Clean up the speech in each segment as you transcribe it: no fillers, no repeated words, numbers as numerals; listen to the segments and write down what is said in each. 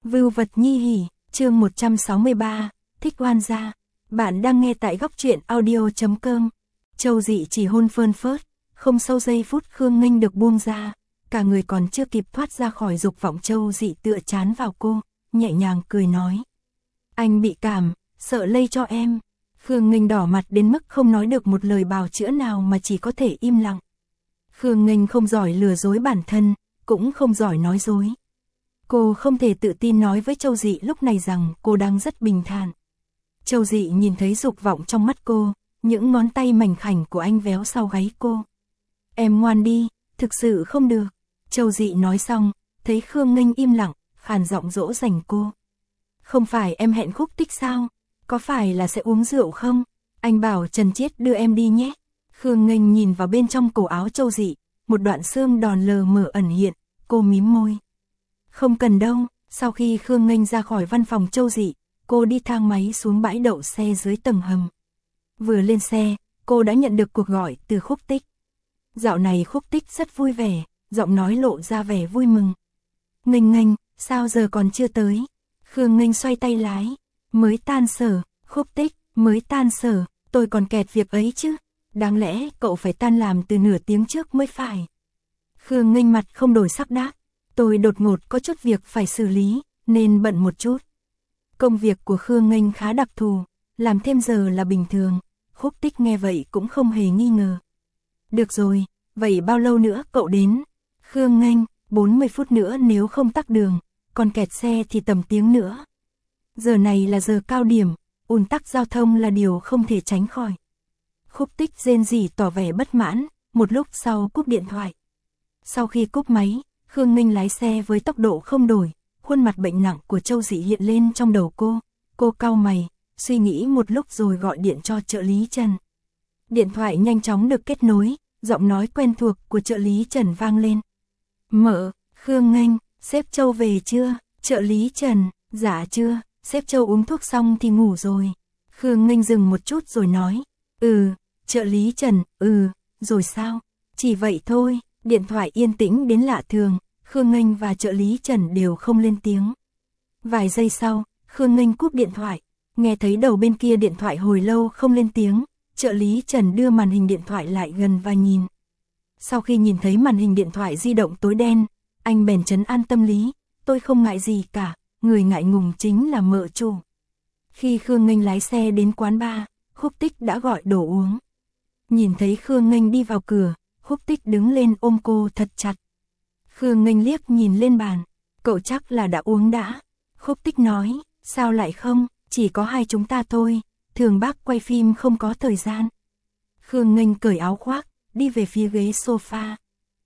Vưu vật nhi hỉ, chương 163, thích oan gia. Bạn đang nghe tại góc truyện audio.com. Châu Dị chỉ hôn phơn phớt, không sau giây phút Khương Nghênh được buông ra, cả người còn chưa kịp thoát ra khỏi dục vọng Châu Dị tựa chán vào cô, nhẹ nhàng cười nói. Anh bị cảm, sợ lây cho em. Khương Nghênh đỏ mặt đến mức không nói được một lời bào chữa nào mà chỉ có thể im lặng. Khương Nghênh không giỏi lừa dối bản thân, cũng không giỏi nói dối. Cô không thể tự tin nói với Châu Dị lúc này rằng cô đang rất bình thản. Châu Dị nhìn thấy dục vọng trong mắt cô, những ngón tay mảnh khảnh của anh véo sau gáy cô. Em ngoan đi, thực sự không được. Châu Dị nói xong, thấy Khương Nghênh im lặng, khàn giọng dỗ dành cô. Không phải em hẹn Khúc Tích sao? Có phải là sẽ uống rượu không? Anh bảo Trần Chiết đưa em đi nhé. Khương Nghênh nhìn vào bên trong cổ áo Châu Dị, một đoạn xương đòn lờ mờ ẩn hiện, cô mím môi. Không cần đâu. Sau khi Khương Nghênh ra khỏi văn phòng Châu Dị, cô đi thang máy xuống bãi đậu xe dưới tầng hầm. Vừa lên xe, cô đã nhận được cuộc gọi từ Khúc Tích. Dạo này Khúc Tích rất vui vẻ, giọng nói lộ ra vẻ vui mừng. Nghênh Nghênh, sao giờ còn chưa tới? Khương Nghênh xoay tay lái. Mới tan sở. Khúc Tích, mới tan sở, tôi còn kẹt việc ấy chứ. Đáng lẽ cậu phải tan làm từ nửa tiếng trước mới phải. Khương Nghênh mặt không đổi sắc đáp. Tôi đột ngột có chút việc phải xử lý, nên bận một chút. Công việc của Khương Nghênh khá đặc thù, làm thêm giờ là bình thường. Khúc Tích nghe vậy cũng không hề nghi ngờ. Được rồi, vậy bao lâu nữa cậu đến? Khương Nghênh, 40 phút nữa nếu không tắc đường, còn kẹt xe thì tầm tiếng nữa. Giờ này là giờ cao điểm, ùn tắc giao thông là điều không thể tránh khỏi. Khúc Tích rên rỉ tỏ vẻ bất mãn, một lúc sau cúp điện thoại. Sau khi cúp máy, Khương Nghênh lái xe với tốc độ không đổi, khuôn mặt bệnh nặng của Châu Dị hiện lên trong đầu cô cau mày, suy nghĩ một lúc rồi gọi điện cho trợ lý Trần. Điện thoại nhanh chóng được kết nối, giọng nói quen thuộc của trợ lý Trần vang lên. Mợ, Khương Nghênh, sếp Châu về chưa? Trợ lý Trần, dạ chưa, sếp Châu uống thuốc xong thì ngủ rồi. Khương Nghênh dừng một chút rồi nói, trợ lý Trần, rồi sao? Chỉ vậy thôi. Điện thoại yên tĩnh đến lạ thường, Khương Nghênh và trợ lý Trần đều không lên tiếng. Vài giây sau, Khương Nghênh cúp điện thoại, nghe thấy đầu bên kia điện thoại hồi lâu không lên tiếng, trợ lý Trần đưa màn hình điện thoại lại gần và nhìn. Sau khi nhìn thấy màn hình điện thoại di động tối đen, anh bèn trấn an tâm lý, tôi không ngại gì cả, người ngại ngùng chính là mợ chủ. Khi Khương Nghênh lái xe đến quán bar, Khúc Tích đã gọi đồ uống. Nhìn thấy Khương Nghênh đi vào cửa, Khúc Tích đứng lên ôm cô thật chặt. Khương Nghênh liếc nhìn lên bàn, cậu chắc là đã uống đã. Khúc Tích nói, sao lại không, chỉ có hai chúng ta thôi, thường bác quay phim không có thời gian. Khương Nghênh cởi áo khoác, đi về phía ghế sofa.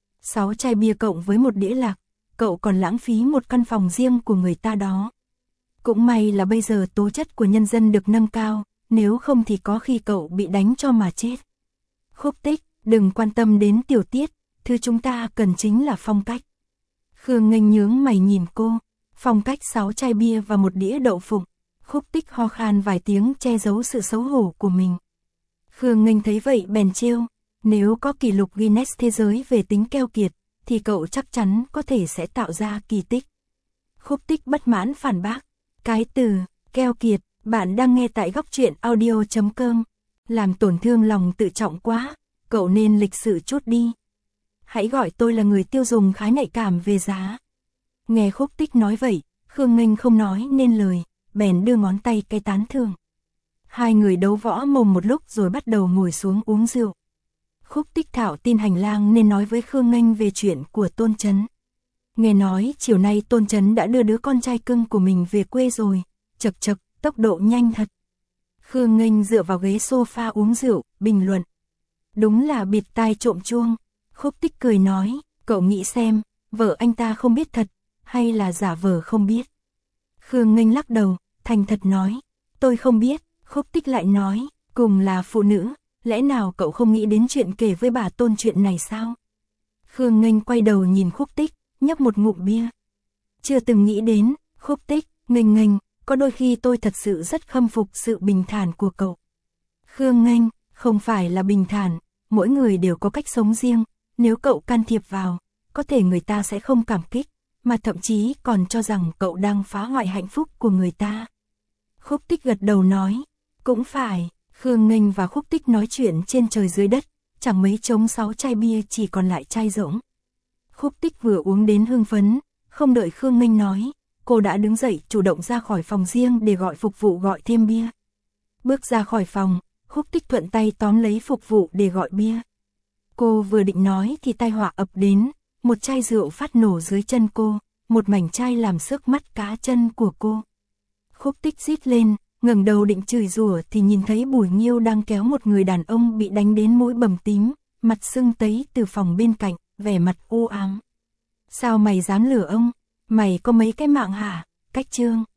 6 chai bia cộng với một đĩa lạc, cậu còn lãng phí một căn phòng riêng của người ta đó. Cũng may là bây giờ tố chất của nhân dân được nâng cao, nếu không thì có khi cậu bị đánh cho mà chết. Khúc Tích, đừng quan tâm đến tiểu tiết, thứ chúng ta cần chính là phong cách. Khương Nghênh nhướng mày nhìn cô, phong cách 6 chai bia và một đĩa đậu phụng. Khúc Tích ho khan vài tiếng che giấu sự xấu hổ của mình. Khương Nghênh thấy vậy bèn trêu, nếu có kỷ lục Guinness thế giới về tính keo kiệt, thì cậu chắc chắn có thể sẽ tạo ra kỳ tích. Khúc Tích bất mãn phản bác, cái từ keo kiệt, bạn đang nghe tại góc truyện audio.com, làm tổn thương lòng tự trọng quá. Cậu nên lịch sự chút đi. Hãy gọi tôi là người tiêu dùng khá nhạy cảm về giá. Nghe Khúc Tích nói vậy, Khương Nghênh không nói nên lời, bèn đưa ngón tay cái tán thưởng. Hai người đấu võ mồm một lúc rồi bắt đầu ngồi xuống uống rượu. Khúc Tích thảo tin hành lang nên nói với Khương Nghênh về chuyện của Tôn Trấn. Nghe nói chiều nay Tôn Trấn đã đưa đứa con trai cưng của mình về quê rồi, chật chật, tốc độ nhanh thật. Khương Nghênh dựa vào ghế sofa uống rượu, bình luận. Đúng là bịt tai trộm chuông. Khúc Tích cười nói, cậu nghĩ xem, vợ anh ta không biết thật, hay là giả vờ không biết. Khương Nghênh lắc đầu, thành thật nói, tôi không biết. Khúc Tích lại nói, cùng là phụ nữ, lẽ nào cậu không nghĩ đến chuyện kể với bà Tôn chuyện này sao? Khương Nghênh quay đầu nhìn Khúc Tích, nhấp một ngụm bia. Chưa từng nghĩ đến. Khúc Tích, Nghênh, có đôi khi tôi thật sự rất khâm phục sự bình thản của cậu. Khương Nghênh, không phải là bình thản, mỗi người đều có cách sống riêng, nếu cậu can thiệp vào, có thể người ta sẽ không cảm kích, mà thậm chí còn cho rằng cậu đang phá hoại hạnh phúc của người ta. Khúc Tích gật đầu nói, cũng phải. Khương Nghênh và Khúc Tích nói chuyện trên trời dưới đất, chẳng mấy trống 6 chai bia chỉ còn lại chai rỗng. Khúc Tích vừa uống đến hưng phấn, không đợi Khương Nghênh nói, cô đã đứng dậy chủ động ra khỏi phòng riêng để gọi phục vụ gọi thêm bia. Bước ra khỏi phòng, Khúc Tích thuận tay tóm lấy phục vụ để gọi bia. Cô vừa định nói thì tai họa ập đến, một chai rượu phát nổ dưới chân cô, một mảnh chai làm xước mắt cá chân của cô. Khúc Tích rít lên, ngẩng đầu định chửi rủa thì nhìn thấy Bùi Nghiêu đang kéo một người đàn ông bị đánh đến mũi bầm tím, mặt sưng tấy từ phòng bên cạnh, vẻ mặt u ám. Sao mày dám lừa ông? Mày có mấy cái mạng hả? Cách Trương.